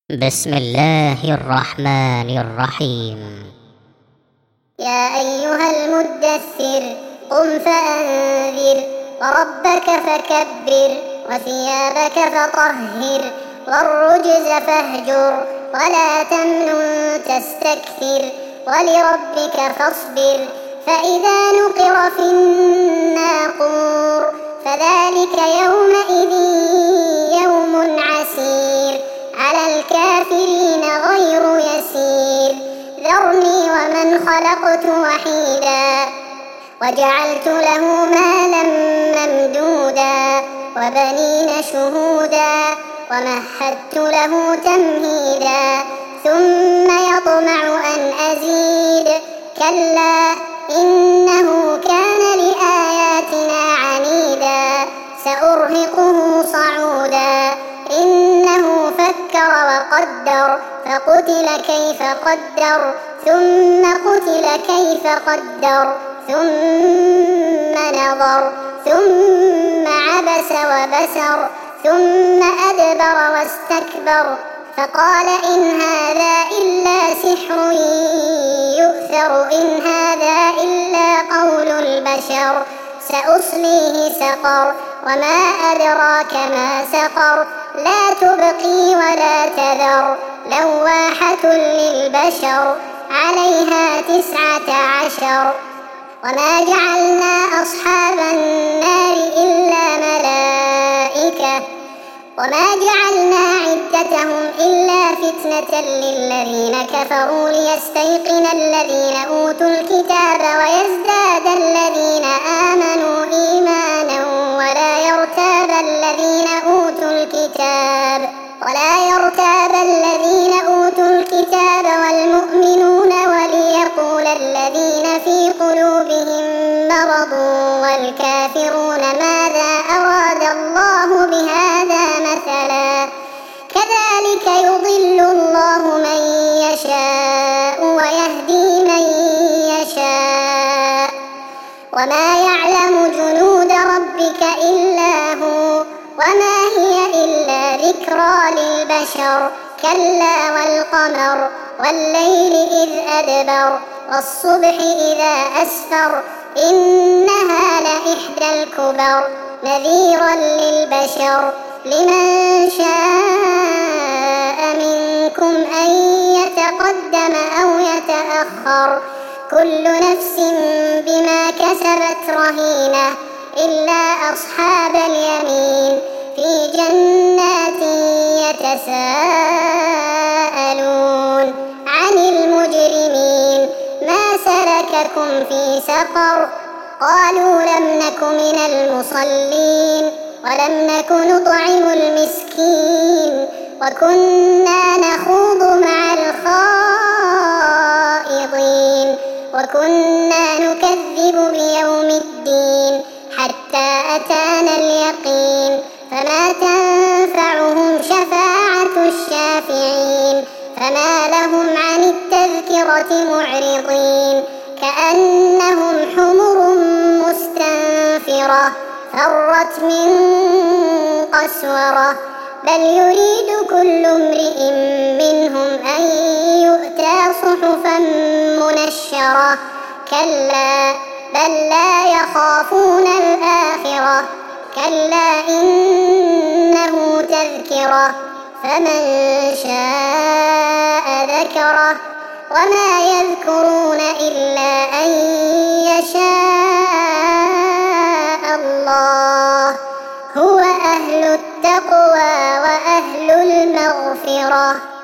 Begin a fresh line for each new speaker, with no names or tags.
بسم الله الرحمن الرحيم.
يا أيها المدثر قم فأنذر وربك فكبر وثيابك فطهر والرجز فاهجر ولا تمنن تستكثر ولربك فاصبر فإذا نقر في الناقور فذلك يومئذ يوم عسير على الكافرين غير يسير ذرني ومن خلقت وحيدا وجعلت له مالا ممدودا وبنين شهودا ومهدت له تمهيدا ثم يطمع أن أزيد كلا إنه كان لآياتنا عنيدا سأرهقه صعودا إنه فكر وقدر فقتل كيف قدر ثم قتل كيف قدر ثم نظر ثم عبس وبسر ثم أدبر واستكبر فقال إن هذا إلا سحر يؤثر إن هذا إلا قول البشر سأصليه سقر وما أدراك ما سقر لا تبقي ولا تذر لواحة للبشر عليها 19 وما جعلنا أصحاب النار إلا ملائكة وما جعلنا عدتهم إلا فتنة للذين كفروا ليستيقن الذين أوتوا الكتاب ويزداد الذين آمنوا إيمانا ولا يرتاب الذين أوتوا الكتاب والمؤمنون وليقول الذين في قلوبهم مرض والكافرون ماذا أراد الله بهذا مثلا كذلك يضل الله من يشاء ويهدي من يشاء وما يعلم جنود ربك إلا هو وما هي إلا ذكرى للبشر كلا والقمر والليل إذ أدبر والصبح إذا أسفر إنها لإحدى الكبر نذيرا للبشر لمن شاء منكم أن يتقدم أو يتأخر كل نفس بما كسبت رهينة إلا أصحاب اليمين في جنات يتساءلون عن المجرمين ما سلككم في سقر قالوا لم نك من المصلين ولم نك نطعم المسكين وكنا نخوض مع الخائضين وكنا نكذب بيوم الدين حتى أتانا اليقين فما تنفعهم شفاعة الشافعين فما لهم عن التذكرة معرضين كأنهم حمر مستنفرة فرت من قسورة بل يريد كل امرئ منهم أن يؤتى صحفا منشرة كلا بل لا يخافون الآخرة كلا إنه تذكرة فمن شاء ذكره وما يذكرون إلا أن يشاء الله هو أهل التقوى وأهل المغفرة.